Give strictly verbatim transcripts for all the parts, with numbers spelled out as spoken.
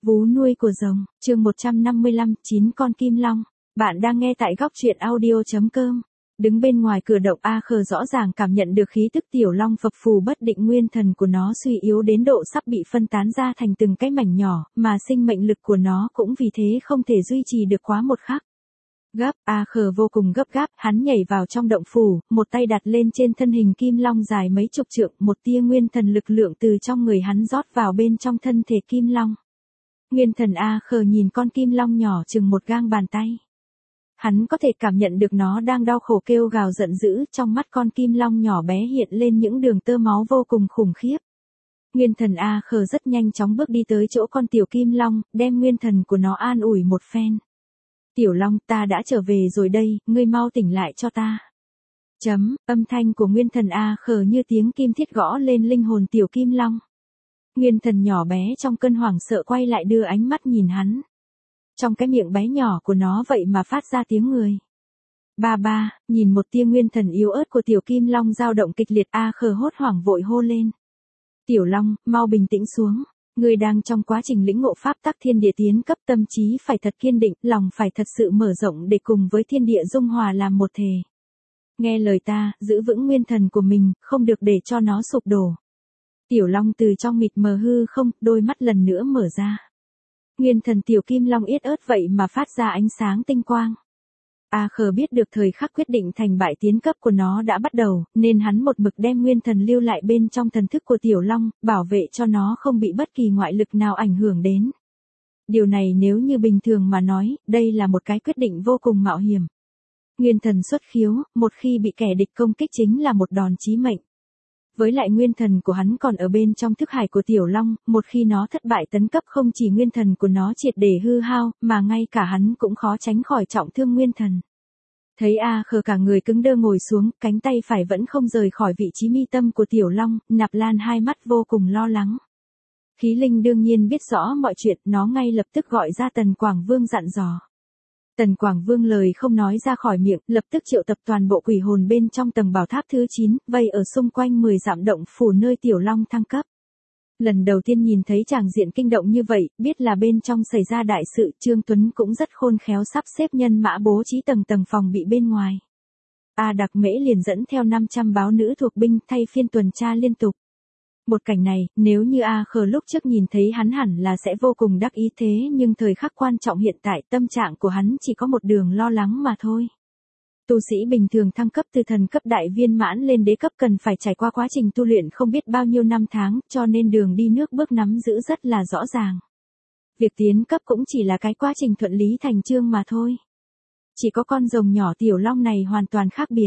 Vú nuôi của rồng, chương một trăm năm mươi lăm, chín con kim long. Bạn đang nghe tại góc truyện audio.com. Đứng bên ngoài cửa động A Khờ rõ ràng cảm nhận được khí tức tiểu long phập phù bất định, nguyên thần của nó suy yếu đến độ sắp bị phân tán ra thành từng cái mảnh nhỏ, mà sinh mệnh lực của nó cũng vì thế không thể duy trì được quá một khắc. Gấp, A Khờ vô cùng gấp gáp, hắn nhảy vào trong động phủ, một tay đặt lên trên thân hình kim long dài mấy chục trượng, một tia nguyên thần lực lượng từ trong người hắn rót vào bên trong thân thể kim long. Nguyên thần A Khờ nhìn con kim long nhỏ chừng một gang bàn tay. Hắn có thể cảm nhận được nó đang đau khổ kêu gào giận dữ, trong mắt con kim long nhỏ bé hiện lên những đường tơ máu vô cùng khủng khiếp. Nguyên thần A Khờ rất nhanh chóng bước đi tới chỗ con tiểu kim long, đem nguyên thần của nó an ủi một phen. Tiểu long, ta đã trở về rồi đây, ngươi mau tỉnh lại cho ta. Chấm, âm thanh của nguyên thần A Khờ như tiếng kim thiết gõ lên linh hồn tiểu kim long. Nguyên thần nhỏ bé trong cơn hoảng sợ quay lại đưa ánh mắt nhìn hắn. Trong cái miệng bé nhỏ của nó vậy mà phát ra tiếng người. Ba ba, nhìn một tia nguyên thần yếu ớt của tiểu kim long dao động kịch liệt, A Khờ hốt hoảng vội hô lên. Tiểu long, mau bình tĩnh xuống. Ngươi đang trong quá trình lĩnh ngộ pháp tắc thiên địa tiến cấp, tâm trí phải thật kiên định, lòng phải thật sự mở rộng để cùng với thiên địa dung hòa làm một thể. Nghe lời ta, giữ vững nguyên thần của mình, không được để cho nó sụp đổ. Tiểu long từ trong mịt mờ hư không, đôi mắt lần nữa mở ra. Nguyên thần tiểu kim long yết ớt vậy mà phát ra ánh sáng tinh quang. A Khờ biết được thời khắc quyết định thành bại tiến cấp của nó đã bắt đầu, nên hắn một mực đem nguyên thần lưu lại bên trong thần thức của tiểu long, bảo vệ cho nó không bị bất kỳ ngoại lực nào ảnh hưởng đến. Điều này nếu như bình thường mà nói, đây là một cái quyết định vô cùng mạo hiểm. Nguyên thần xuất khiếu, một khi bị kẻ địch công kích chính là một đòn chí mệnh. Với lại nguyên thần của hắn còn ở bên trong thức hải của tiểu long, một khi nó thất bại tấn cấp không chỉ nguyên thần của nó triệt để hư hao, mà ngay cả hắn cũng khó tránh khỏi trọng thương nguyên thần. Thấy A Khờ cả người cứng đơ ngồi xuống, cánh tay phải vẫn không rời khỏi vị trí mi tâm của tiểu long, Nạp Lan hai mắt vô cùng lo lắng. Khí linh đương nhiên biết rõ mọi chuyện, nó ngay lập tức gọi ra Tần Quảng Vương dặn dò. Tần Quảng Vương lời không nói ra khỏi miệng, lập tức triệu tập toàn bộ quỷ hồn bên trong tầng bảo tháp thứ chín, vây ở xung quanh mười dặm động phủ nơi tiểu long thăng cấp. Lần đầu tiên nhìn thấy tràng diện kinh động như vậy, biết là bên trong xảy ra đại sự, Trương Tuấn cũng rất khôn khéo sắp xếp nhân mã bố trí tầng tầng phòng bị bên ngoài. A Đặc Mễ liền dẫn theo năm trăm báo nữ thuộc binh thay phiên tuần tra liên tục. Một cảnh này, nếu như A Khờ lúc trước nhìn thấy hắn hẳn là sẽ vô cùng đắc ý, thế nhưng thời khắc quan trọng hiện tại tâm trạng của hắn chỉ có một đường lo lắng mà thôi. Tu sĩ bình thường thăng cấp từ thần cấp đại viên mãn lên đế cấp cần phải trải qua quá trình tu luyện không biết bao nhiêu năm tháng, cho nên đường đi nước bước nắm giữ rất là rõ ràng. Việc tiến cấp cũng chỉ là cái quá trình thuận lý thành chương mà thôi. Chỉ có con rồng nhỏ tiểu long này hoàn toàn khác biệt.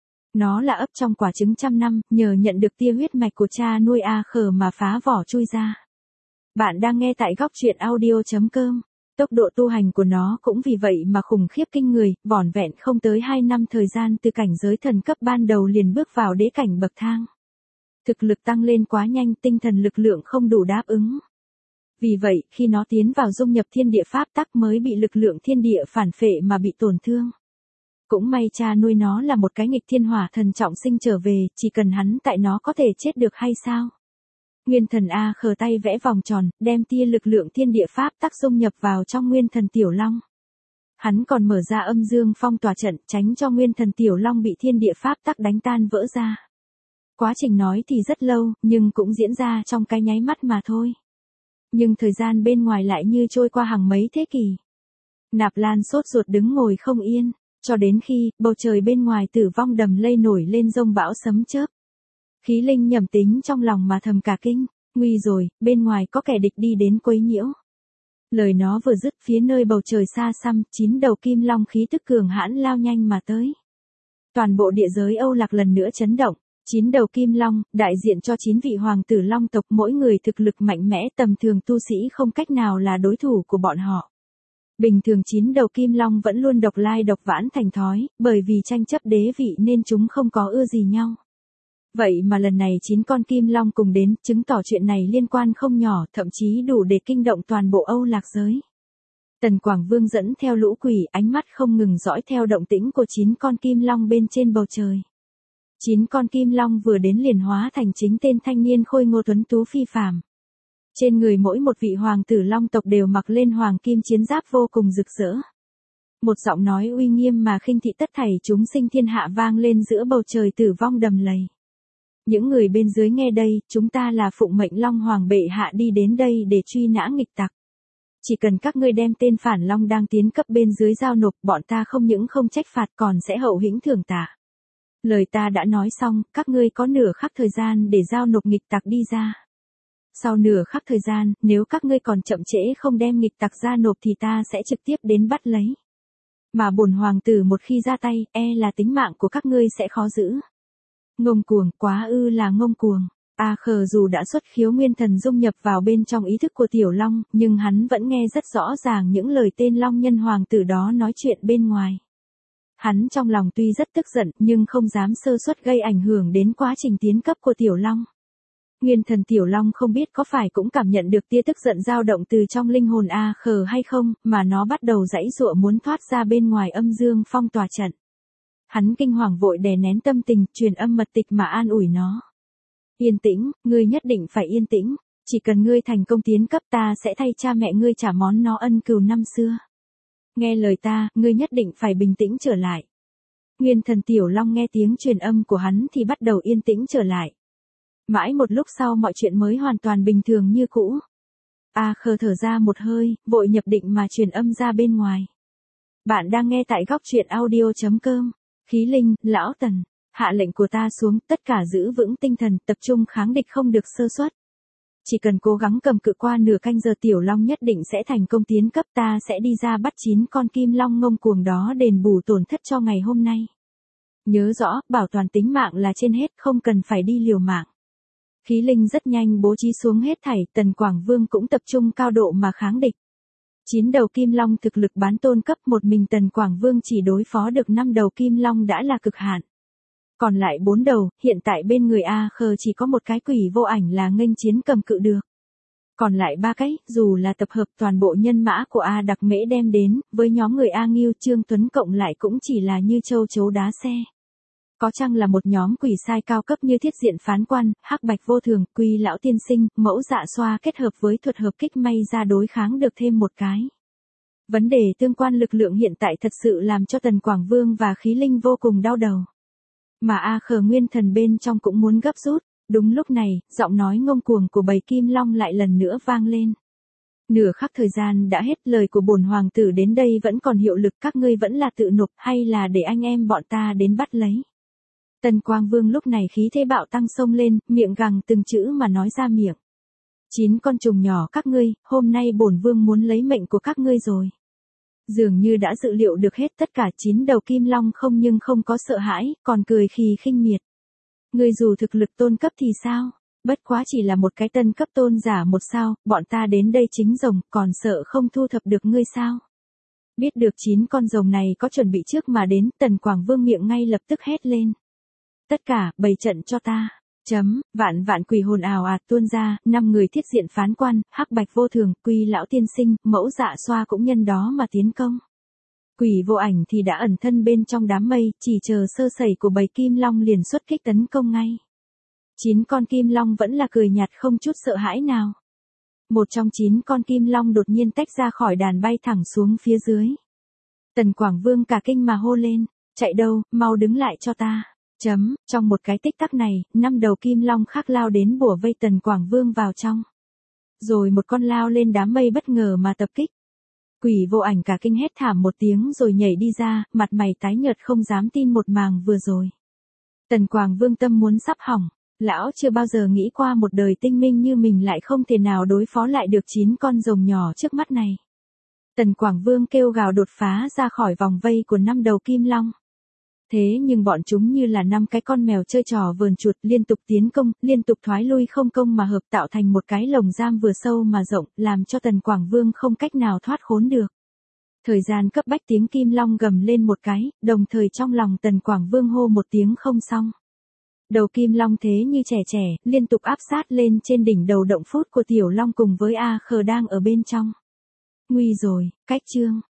Nó là ấp trong quả trứng trăm năm, nhờ nhận được tia huyết mạch của cha nuôi A Khờ mà phá vỏ chui ra. Bạn đang nghe tại góc truyện audio.com. Tốc độ tu hành của nó cũng vì vậy mà khủng khiếp kinh người, vỏn vẹn không tới hai năm thời gian từ cảnh giới thần cấp ban đầu liền bước vào đế cảnh bậc thang. Thực lực tăng lên quá nhanh, tinh thần lực lượng không đủ đáp ứng. Vì vậy, khi nó tiến vào dung nhập thiên địa pháp tắc mới bị lực lượng thiên địa phản phệ mà bị tổn thương. Cũng may cha nuôi nó là một cái nghịch thiên hỏa thần trọng sinh trở về, chỉ cần hắn tại nó có thể chết được hay sao? Nguyên thần A Khờ tay vẽ vòng tròn, đem tia lực lượng thiên địa pháp tắc dung nhập vào trong nguyên thần tiểu long. Hắn còn mở ra âm dương phong tỏa trận, tránh cho nguyên thần tiểu long bị thiên địa pháp tắc đánh tan vỡ ra. Quá trình nói thì rất lâu, nhưng cũng diễn ra trong cái nháy mắt mà thôi. Nhưng thời gian bên ngoài lại như trôi qua hàng mấy thế kỷ. Nạp Lan sốt ruột đứng ngồi không yên. Cho đến khi, bầu trời bên ngoài tử vong đầm lây nổi lên giông bão sấm chớp. Khí linh nhầm tính trong lòng mà thầm cả kinh, nguy rồi, bên ngoài có kẻ địch đi đến quấy nhiễu. Lời nó vừa dứt, phía nơi bầu trời xa xăm, chín đầu kim long khí tức cường hãn lao nhanh mà tới. Toàn bộ địa giới Âu Lạc lần nữa chấn động, chín đầu kim long, đại diện cho chín vị hoàng tử long tộc, mỗi người thực lực mạnh mẽ, tầm thường tu sĩ không cách nào là đối thủ của bọn họ. Bình thường chín đầu kim long vẫn luôn độc lai độc vãn thành thói, bởi vì tranh chấp đế vị nên chúng không có ưa gì nhau. Vậy mà lần này chín con kim long cùng đến, chứng tỏ chuyện này liên quan không nhỏ, thậm chí đủ để kinh động toàn bộ Âu Lạc giới. Tần Quảng Vương dẫn theo lũ quỷ, ánh mắt không ngừng dõi theo động tĩnh của chín con kim long bên trên bầu trời. Chín con kim long vừa đến liền hóa thành chính tên thanh niên khôi ngô tuấn tú phi phàm. Trên người mỗi một vị hoàng tử long tộc đều mặc lên hoàng kim chiến giáp vô cùng rực rỡ. Một giọng nói uy nghiêm mà khinh thị tất thảy chúng sinh thiên hạ vang lên giữa bầu trời tử vong đầm lầy. Những người bên dưới nghe đây, chúng ta là phụng mệnh Long Hoàng bệ hạ đi đến đây để truy nã nghịch tặc. Chỉ cần các ngươi đem tên phản long đang tiến cấp bên dưới giao nộp, bọn ta không những không trách phạt còn sẽ hậu hĩnh thưởng tạ. Lời ta đã nói xong, các ngươi có nửa khắc thời gian để giao nộp nghịch tặc đi ra. Sau nửa khắc thời gian, nếu các ngươi còn chậm trễ không đem nghịch tặc ra nộp thì ta sẽ trực tiếp đến bắt lấy. Mà bổn hoàng tử một khi ra tay, e là tính mạng của các ngươi sẽ khó giữ. Ngông cuồng, quá ư là ngông cuồng. A Khờ dù đã xuất khiếu nguyên thần dung nhập vào bên trong ý thức của Tiểu Long, nhưng hắn vẫn nghe rất rõ ràng những lời tên Long Nhân Hoàng tử đó nói chuyện bên ngoài. Hắn trong lòng tuy rất tức giận, nhưng không dám sơ suất gây ảnh hưởng đến quá trình tiến cấp của Tiểu Long. Nguyên thần Tiểu Long không biết có phải cũng cảm nhận được tia tức giận dao động từ trong linh hồn A Khờ hay không, mà nó bắt đầu giãy giụa muốn thoát ra bên ngoài âm dương phong tỏa trận. Hắn kinh hoàng vội đè nén tâm tình, truyền âm mật tịch mà an ủi nó. Yên tĩnh, ngươi nhất định phải yên tĩnh, chỉ cần ngươi thành công tiến cấp ta sẽ thay cha mẹ ngươi trả món nó ân cừu năm xưa. Nghe lời ta, ngươi nhất định phải bình tĩnh trở lại. Nguyên thần Tiểu Long nghe tiếng truyền âm của hắn thì bắt đầu yên tĩnh trở lại. Mãi một lúc sau mọi chuyện mới hoàn toàn bình thường như cũ. A Khờ thở ra một hơi, vội nhập định mà truyền âm ra bên ngoài. Bạn đang nghe tại góc truyện audio chấm com. Khí Linh, Lão Tần, hạ lệnh của ta xuống, tất cả giữ vững tinh thần, tập trung kháng địch không được sơ suất. Chỉ cần cố gắng cầm cự qua nửa canh giờ Tiểu Long nhất định sẽ thành công tiến cấp, ta sẽ đi ra bắt chín con kim long ngông cuồng đó đền bù tổn thất cho ngày hôm nay. Nhớ rõ, bảo toàn tính mạng là trên hết, không cần phải đi liều mạng. Khí Linh rất nhanh bố trí xuống hết thảy, Tần Quảng Vương cũng tập trung cao độ mà kháng địch. Chín đầu kim long thực lực bán tôn cấp, một mình Tần Quảng Vương chỉ đối phó được năm đầu kim long đã là cực hạn. Còn lại bốn đầu, hiện tại bên người A Khờ chỉ có một cái quỷ vô ảnh là nghênh chiến cầm cự được. Còn lại ba cái, dù là tập hợp toàn bộ nhân mã của A Đặc Mễ đem đến, với nhóm người A Ngưu Trương Tuấn cộng lại cũng chỉ là như châu chấu đá xe. Có chăng là một nhóm quỷ sai cao cấp như Thiết Diện Phán Quan, Hắc Bạch Vô Thường, Quy Lão Tiên Sinh, Mẫu Dạ Xoa kết hợp với thuật hợp kích may ra đối kháng được thêm một cái. Vấn đề tương quan lực lượng hiện tại thật sự làm cho Tần Quảng Vương và Khí Linh vô cùng đau đầu. Mà A Khờ nguyên thần bên trong cũng muốn gấp rút. Đúng lúc này, giọng nói ngông cuồng của bầy kim long lại lần nữa vang lên. Nửa khắc thời gian đã hết, lời của bổn hoàng tử đến đây vẫn còn hiệu lực, các ngươi vẫn là tự nộp hay là để anh em bọn ta đến bắt lấy. Tần Quang Vương lúc này khí thế bạo tăng sông lên, miệng gằn từng chữ mà nói ra miệng. Chín con trùng nhỏ các ngươi, hôm nay bổn vương muốn lấy mệnh của các ngươi rồi. Dường như đã dự liệu được hết, tất cả chín đầu kim long không nhưng không có sợ hãi, còn cười khì khinh miệt. Ngươi dù thực lực tôn cấp thì sao? Bất quá chỉ là một cái tân cấp tôn giả một sao, bọn ta đến đây chính rồng, còn sợ không thu thập được ngươi sao? Biết được chín con rồng này có chuẩn bị trước mà đến, Tần Quảng Vương miệng ngay lập tức hét lên. Tất cả, bày trận cho ta. Chấm, vạn vạn quỷ hồn ào ạt tuôn ra, năm người Thiết Diện Phán Quan, Hắc Bạch Vô Thường, Quy Lão Tiên Sinh, Mẫu Dạ Xoa cũng nhân đó mà tiến công. Quỷ vô ảnh thì đã ẩn thân bên trong đám mây, chỉ chờ sơ sẩy của bầy kim long liền xuất kích tấn công ngay. Chín con kim long vẫn là cười nhạt không chút sợ hãi nào. Một trong chín con kim long đột nhiên tách ra khỏi đàn bay thẳng xuống phía dưới. Tần Quảng Vương cả kinh mà hô lên, chạy đâu, mau đứng lại cho ta. Chấm, trong một cái tích tắc này, năm đầu kim long khác lao đến bủa vây Tần Quảng Vương vào trong. Rồi một con lao lên đám mây bất ngờ mà tập kích. Quỷ vô ảnh cả kinh hét thảm một tiếng rồi nhảy đi ra, mặt mày tái nhợt không dám tin một màn vừa rồi. Tần Quảng Vương tâm muốn sắp hỏng, lão chưa bao giờ nghĩ qua một đời tinh minh như mình lại không thể nào đối phó lại được chín con rồng nhỏ trước mắt này. Tần Quảng Vương kêu gào đột phá ra khỏi vòng vây của năm đầu kim long. Thế nhưng bọn chúng như là năm cái con mèo chơi trò vờn chuột, liên tục tiến công, liên tục thoái lui không công mà hợp tạo thành một cái lồng giam vừa sâu mà rộng, làm cho Tần Quảng Vương không cách nào thoát khốn được. Thời gian cấp bách, tiếng kim long gầm lên một cái, đồng thời trong lòng Tần Quảng Vương hô một tiếng không xong. Đầu kim long thế như trẻ trẻ, liên tục áp sát lên trên đỉnh đầu động phút của tiểu long cùng với A Khờ đang ở bên trong. Nguy rồi, cách chương.